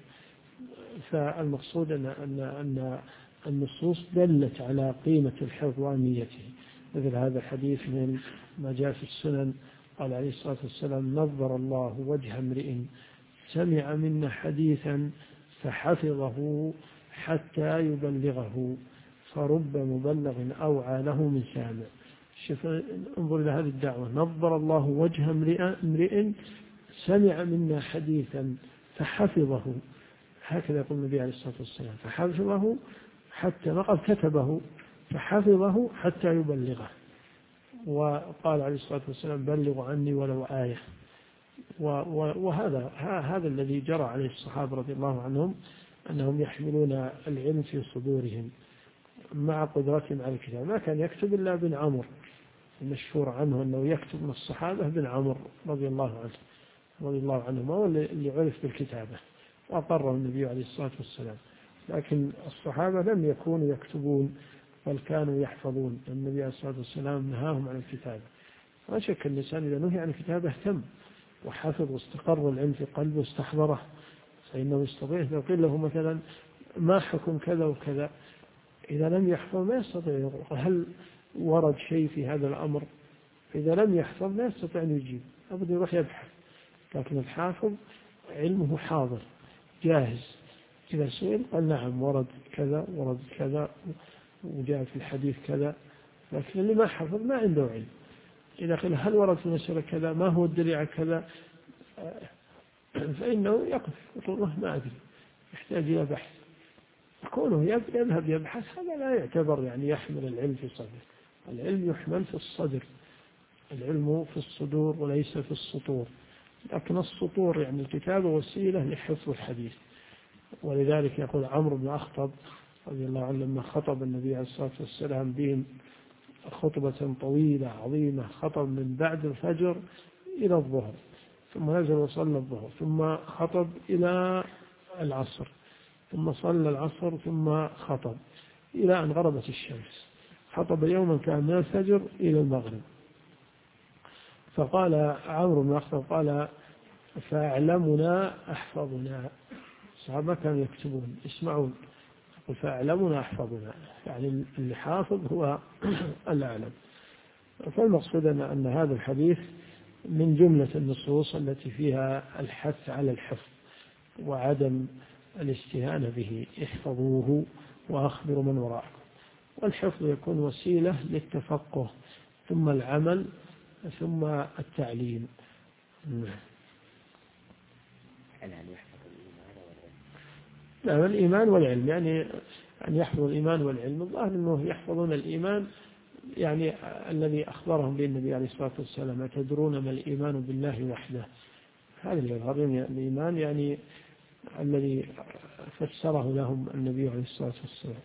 فالمقصود أن النصوص دلت على قيمة الحفظ وأهميته، مثل هذا الحديث من ما جاء في السنن قال عليه الصلاة والسلام: نظر الله وجه امرئ سمع منا حديثا فحفظه حتى يبلغه فرب مبلغ أوعى له من سامع. شوف، انظر إلى هذه الدعوة: نظر الله وجه امرئ سمع منا حديثا فحفظه، هكذا يقول النبي عليه الصلاة والسلام، فحفظه حتى ما قال كتبه، فحفظه حتى يبلغه. وقال عليه الصلاة والسلام: بلغوا عني ولو آية. وهذا الذي جرى عليه الصحابة رضي الله عنهم، أنهم يحملون العلم في صدورهم مع قدرتهم على الكتاب. ما كان يكتب إلا ابن عمرو، المشهور عنه أنه يكتب من الصحابة ابن عمرو رضي الله عنهما، واللي عرف بالكتابة وأقره النبي عليه الصلاة والسلام. لكن الصحابة لم يكونوا يكتبون بل كانوا يحفظون. النبي عليه الصلاة والسلام نهاهم عن الكتابة. لا شك أن الإنسان إذا نهي عن الكتابة اهتم وحفظ واستقر العلم في قلبه واستحضره، فإنه يستطيع. لو قيل له مثلا ما حكم كذا وكذا، إذا لم يحفظ ما يستطيع يقول هل ورد شيء في هذا الأمر، إذا لم يحفظ لا يستطيع أن يجيب، أبدا يروح يبحث. لكن الحافظ علمه حاضر جاهز، إذا سئل قال نعم ورد كذا ورد كذا وجاء في الحديث كذا. لكن اللي ما حفظ ما عنده علم، إذا قيل هل ورد في مسألة كذا، ما هو الدليل على كذا، فإنه يقف يقول الله ما أدري، يحتاج إلى بحث. كونه يذهب يبحث هذا لا يعتبر يعني يحمل العلم في صدره. العلم يحمل في الصدر، العلم في الصدور وليس في السطور. لكن السطور يعني الكتابة وسيلة لحفظ الحديث. ولذلك يقول عمرو بن أخطب رضي الله عنه لما خطب النبي عليه الصلاة والسلام بهم خطبة طويلة عظيمة، خطب من بعد الفجر إلى الظهر، ثم نزل وصلى الظهر، ثم خطب إلى العصر، ثم صلى العصر، ثم خطب إلى أن غربت الشمس. خطب يوما كان من الفجر إلى المغرب. فقال عمرو بن أخطب قال فأعلمنا أحفظنا. الصحابة كانوا يكتبون يسمعون، فأعلمنا أحفظنا، يعني اللي حافظ هو الأعلم. فالمقصود أن هذا الحديث من جملة النصوص التي فيها الحث على الحفظ وعدم الاستهانة به. احفظوه وأخبروا من وراءكم. والحفظ يكون وسيلة للتفقه ثم العمل ثم التعليم. نعم، الإيمان والعلم، يعني أن يحفظوا الإيمان والعلم. الظاهر أنه يحفظون الإيمان يعني الذي أخبرهم به النبي عليه الصلاة والسلام: أتدرون ما الإيمان بالله وحده. هذا اللي يظهرون الإيمان، يعني الذي فسره لهم النبي عليه الصلاة والسلام.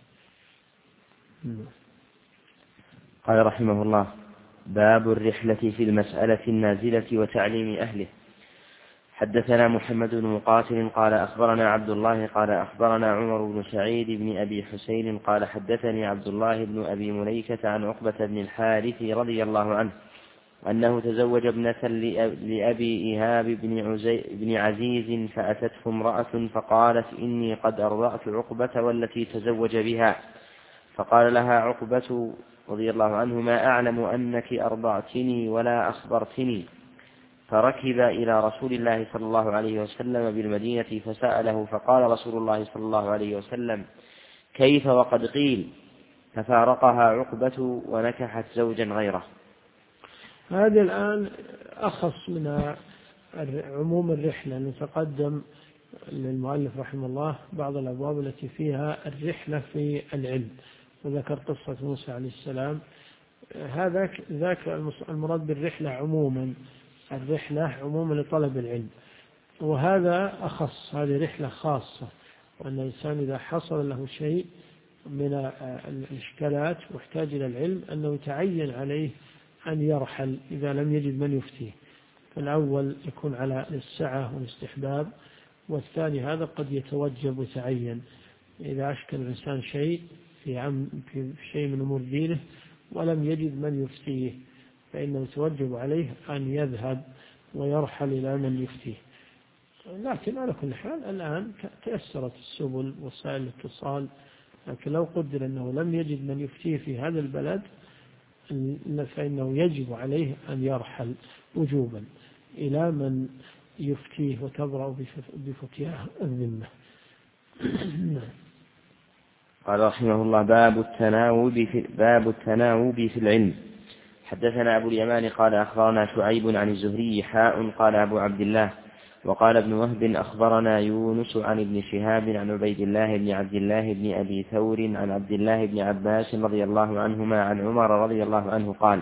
قال رحمه الله: باب الرحلة في المسألة النازلة وتعليم أهله. حدثنا محمد بن مقاتل قال أخبرنا عبد الله قال أخبرنا عمر بن سعيد بن أبي حسين قال حدثني عبد الله بن أبي مليكة عن عقبة بن الحارث رضي الله عنه أنه تزوج ابنة لأبي إيهاب بن عزيز، فأتته امرأة فقالت: إني قد أرضعت عقبة والتي تزوج بها. فقال لها عقبة رضي الله عنه: ما أعلم أنك أرضعتني ولا أخبرتني. فركب إلى رسول الله صلى الله عليه وسلم بالمدينة فسأله، فقال رسول الله صلى الله عليه وسلم: كيف وقد قيل؟ ففارقها عقبة ونكحت زوجا غيره. هذا الآن أخص من عموم الرحلة، نتقدم للمؤلف رحمه الله بعض الأبواب التي فيها الرحلة في العلم، وذكر قصة موسى عليه السلام. ذاك المراد بالرحلة عموما، الرحلة عموما لطلب العلم، وهذا أخص، هذه رحلة خاصة. وأن الإنسان إذا حصل له شيء من الإشكالات واحتاج إلى العلم أنه يتعين عليه أن يرحل إذا لم يجد من يفتيه. فالأول يكون على السعة والاستحباب، والثاني هذا قد يتوجب ويتعين إذا أشكل الإنسان شيء في شيء من أمور دينه ولم يجد من يفتيه، فإنه يتوجب عليه أن يذهب ويرحل إلى من يفتيه. لكن على كل حال الآن تأثرت السبل وسائل الاتصال، لكن لو قدر أنه لم يجد من يفتيه في هذا البلد فإنه يجب عليه أن يرحل وجوبا إلى من يفتيه وتبرأ بفتياه الذمة. قال رحمه الله: باب التناوب في العلم. حدثنا أبو اليمان قال أخبرنا شعيب عن الزهري قال أبو عبد الله وقال ابن وهب أخبرنا يونس عن ابن شهاب عن عبيد الله بن عبد الله بن أبي ثور عن عبد الله بن عباس رضي الله عنهما عن عمر رضي الله عنه قال: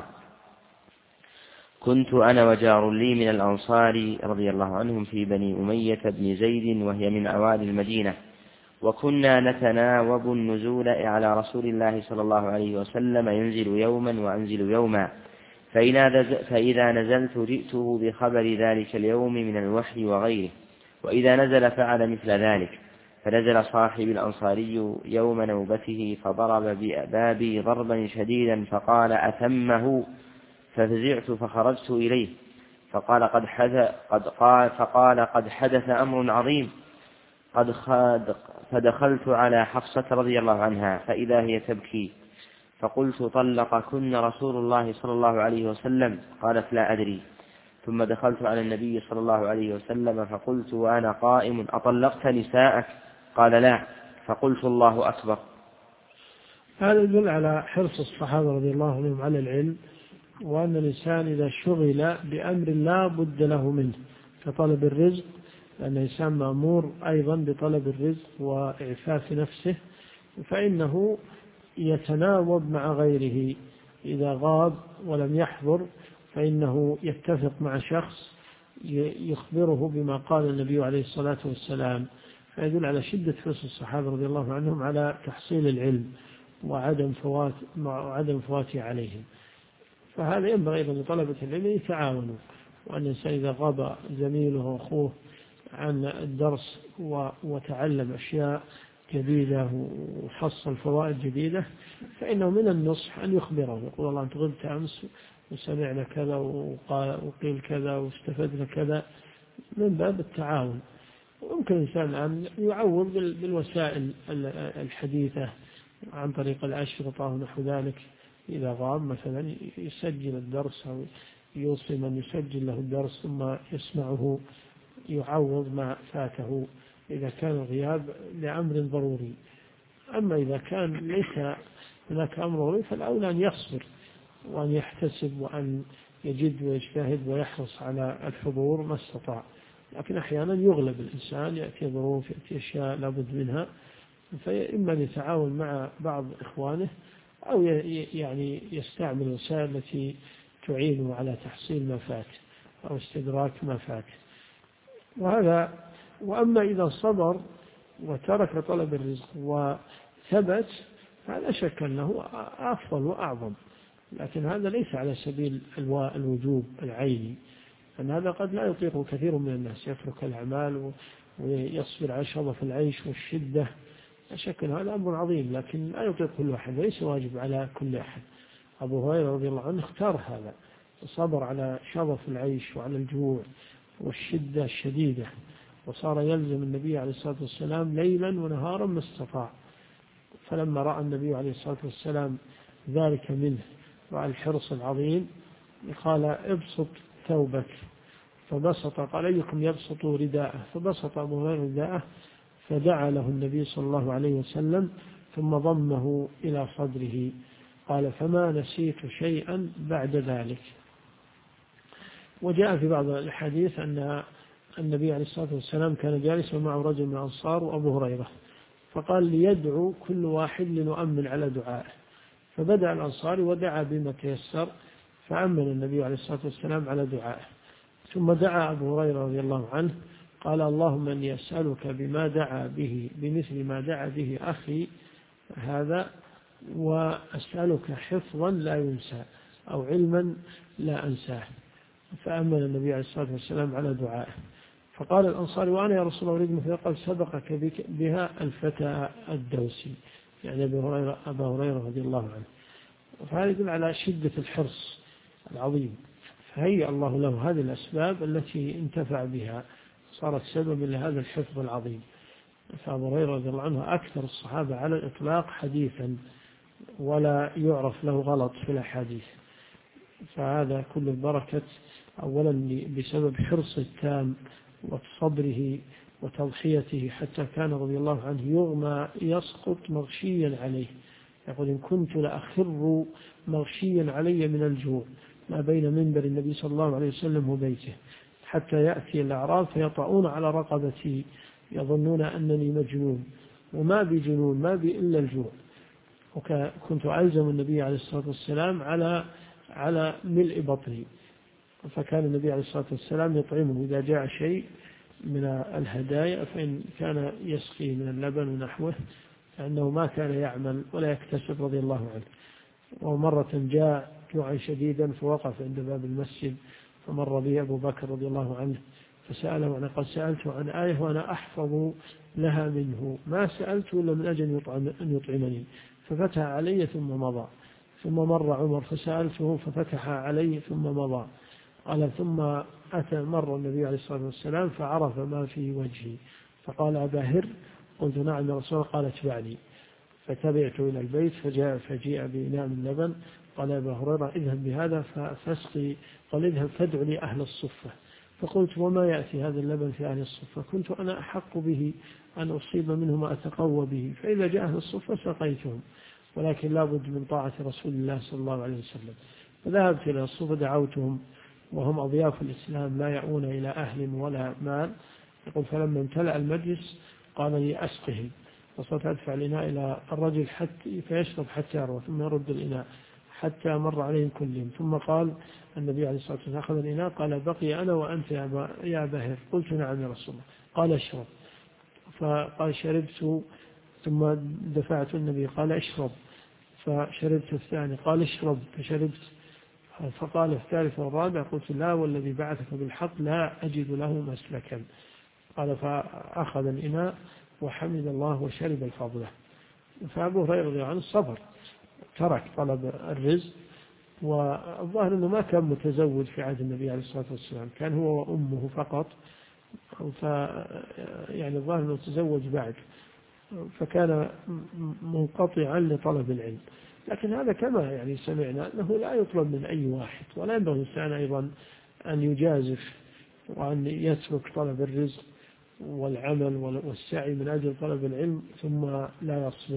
كنت أنا وجار لي من الأنصار رضي الله عنهم في بني أمية بن زيد، وهي من أوائل المدينة، وكنا نتناوب النزول على رسول الله صلى الله عليه وسلم، ينزل يوما وأنزل يوما، فإذا نزلت جئته بخبر ذلك اليوم من الوحي وغيره، وإذا نزل فعل مثل ذلك. فنزل صاحب الأنصاري يوم نوبته فضرب بأبابي ضربا شديدا فقال: أتمه؟ ففزعت فخرجت إليه فقال: قد حدث أمر عظيم. فدخلت على حفصة رضي الله عنها فإذا هي تبكي، فقلت: طلقكن رسول الله صلى الله عليه وسلم؟ قالت: لا أدري. ثم دخلت على النبي صلى الله عليه وسلم فقلت وأنا قائم: أطلقت نساءك؟ قال: لا. فقلت: الله أكبر. هذا يدل على حرص الصحابة رضي الله عنهم على العلم، وأن الإنسان إذا شغل بأمر لا بد له منه كطلب الرزق، لأن الإنسان مأمور أيضا بطلب الرزق وإعفاف نفسه، فإنه يتناوب مع غيره. إذا غاب ولم يحضر فإنه يتفق مع شخص يخبره بما قال النبي عليه الصلاة والسلام، فيدل على شدة حرص الصحابة رضي الله عنهم على تحصيل العلم وعدم فواته عليهم. فهذا ينبغي أيضا لطلبة العلم يتعاونوا، وأن الإنسان إذا غاب زميله وأخوه عن الدرس وتعلم أشياء جديدة وحصل فوائد جديدة، فإنه من النصح أن يخبره، يقول: الله أنت غبت أمس وسمعنا كذا وقيل كذا واستفدنا كذا، من باب التعاون. ممكن الإنسان أن يعوض بالوسائل الحديثة عن طريق الأشرطة ونحو ذلك. إذا غاب مثلا يسجل الدرس أو يوصي من يسجل له الدرس ثم يسمعه، يعوض ما فاته إذا كان الغياب لأمر ضروري. أما إذا كان ليس هناك أمر ضروري فالأولى أن يصبر وأن يحتسب وأن يجد ويجتهد ويحرص على الحضور ما استطاع. لكن أحيانا يغلب الإنسان، يأتي ظروف، يأتي أشياء لابد منها، فإما يتعاون مع بعض إخوانه أو يعني يستعمل الوسائل التي تعينه على تحصيل ما فات أو استدراك ما فات. وأما إذا صبر وترك طلب الرزق وثبت فلا شك أنه أفضل وأعظم، لكن هذا ليس على سبيل الوجوب العيني، أن هذا قد لا يطيقه كثير من الناس، يترك الأعمال ويصبر على شظف العيش والشدة. لا شك أن هذا أمر عظيم، لكن لا يطيق كل أحد، ليس واجب على كل أحد. أبو هريرة رضي الله عنه اختار هذا، صبر على شظف العيش وعلى الجوع والشدة الشديدة، وصار يلزم النبي عليه الصلاة والسلام ليلا ونهارا ما استطاع. فلما رأى النبي عليه الصلاة والسلام ذلك منه، رأى الحرص العظيم، قال ابسط ثوبك، فبسط. قال أيكم يبسط رداءه، فبسط أبو هريرة رداءه، فدعا له النبي صلى الله عليه وسلم ثم ضمه إلى صدره. قال فما نسيت شيئا بعد ذلك. وجاء في بعض الحديث أن النبي عليه الصلاة والسلام كان جالسا معه رجل من الأنصار وأبو هريرة، فقال ليدعو كل واحد لنؤمن على دعائه، فبدأ الأنصاري ودعا بما تيسر، فأمن النبي عليه الصلاة والسلام على دعائه. ثم دعا أبو هريرة رضي الله عنه قال اللهم أني أسألك بما دعا به بمثل ما دعا به أخي هذا، وأسألك حفظا لا ينسى أو علما لا أنساه. فأمن النبي عليه الصلاة والسلام على دعائه. فقال الأنصاري وأنا يا رسول الله أريد مثل قال سبقك بها الفتى الدوسي، يعني أبا هريرة رضي الله عنه. فهذا يدل على شدة الحرص العظيم، فهيأ الله له هذه الأسباب التي انتفع بها، صارت سببا لهذا الحفظ العظيم. فأبو هريرة رضي الله عنه أكثر الصحابة على الإطلاق حديثا، ولا يعرف له غلط في الأحاديث. فهذا كل البركة أولا بسبب حرص التام وصبره وتضحيته، حتى كان رضي الله عنه يغمى يسقط مغشيا عليه، يقول إن كنت لأخر مغشيا علي من الجوع ما بين منبر النبي صلى الله عليه وسلم وبيته، حتى يأتي الأعراب فيطعون على رقبتي يظنون أنني مجنون، وما بجنون، ما بي إلا الجوع. وكنت ألزم النبي عليه الصلاة والسلام على ملء بطني، فكان النبي عليه الصلاة والسلام يطعمه إذا جاء شيء من الهدايا، فإن كان يسقي من اللبن ونحوه، فإنه ما كان يعمل ولا يكتسب رضي الله عنه. ومرة جاء جوعا شديدا فوقف عند باب المسجد، فمر به أبو بكر رضي الله عنه فسأله عن قد سألته عن آية وأنا أحفظ لها منه، ما سألته إلا من أجل أن يطعمني، ففتح علي ثم مضى. ثم مر عمر فسألته ففتح علي ثم مضى. قال ثم أتى مر النبي عليه الصلاة والسلام فعرف ما في وجهي فقال أبا هر؟ قلت نعم يا رسول الله. قال اتبعني. فتبعت إلى البيت فجيء بإناء من لبن. قال أبا هريرة اذهب بهذا فاسقي. قال اذهب فادع لي أهل الصفة. فقلت وما يأتي هذا اللبن في أهل الصفة؟ كنت أنا أحق به أن أصيب منه ما أتقوى به، فإذا جاء أهل الصفة سقيتهم، ولكن لا بد من طاعة رسول الله صلى الله عليه وسلم. فذهبت إلى الصفة دعوتهم وهم أضياف الإسلام لا يعون إلى أهل ولا مال. يقول فلما امتلأ المجلس قال لي أسقهم، فصرت أدفع الإناء إلى الرجل حتى فيشرب حتى يروى ثم يرد الإناء حتى مر عليهم كلهم. ثم قال النبي عليه الصلاة والسلام أخذ الإناء قال بقي أنا وأنت يا أبا هر. قلت نعم يا رسول الله. قال اشرب. فقال شربت. ثم دفعت النبي قال اشرب، فشربت الثاني. قال اشرب فشربت. فقال الثالث والرابع. قلت لا والذي بعثك بالحق لا أجد له مسلكا. قال فأخذ الإناء وحمد الله وشرب الفضلة. فأبو هريرة رضي الله عنه صبر، ترك طلب الرزق. والظاهر أنه ما كان متزوج في عهد النبي عليه الصلاة والسلام، كان هو وأمه فقط، يعني الظاهر أنه تزوج بعد، فكان منقطعا لطلب العلم. لكن هذا كما يعني سمعنا أنه لا يطلب من أي واحد، ولا ينبغي الإنسان أيضا أن يجازف وأن يترك طلب الرزق والعمل والسعي من أجل طلب العلم ثم لا يصبر،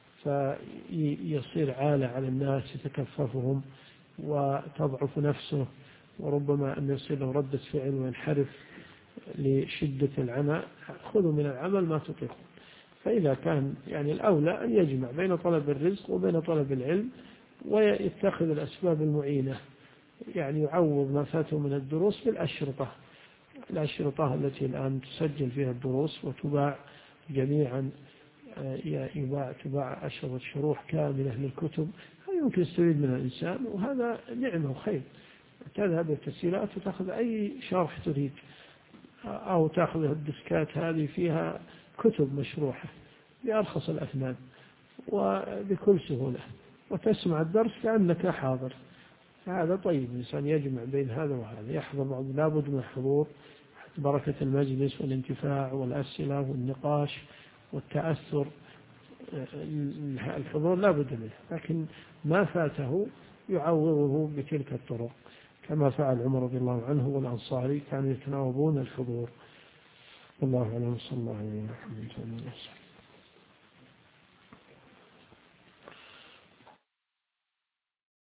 فيصير عالة على الناس يتكففهم وتضعف نفسه، وربما أن يصير له ردة فعل وينحرف لشدة العناء. خذوا من العمل ما تطيقون. فإذا كان يعني الأولى أن يجمع بين طلب الرزق وبين طلب العلم، ويتخذ الأسباب المعينة، يعني يعوض ما فاته من الدروس بالأشرطة، الأشرطة التي الآن تسجل فيها الدروس وتباع جميعا، تباع أشرطة شروح كاملة للكتب، هذا يمكن يستفيد منها الإنسان، وهذا نعمة وخير. تذهب التسجيلات وتأخذ أي شرح تريد، أو تأخذ الدسكات هذه فيها كتب مشروحة بأرخص الأثمان وبكل سهولة، وتسمع الدرس كأنك حاضر. هذا طيب، الإنسان يجمع بين هذا وهذا، يحضر بعض، لابد من الحضور، بركة المجلس والانتفاع والأسئلة والنقاش والتأثر، الحضور لا بد منه، لكن ما فاته يعوضه بتلك الطرق، كما فعل عمر رضي الله عنه والأنصاري، كانوا يتناوبون الحضور. الله أعلم، صلى الله عليه وسلم.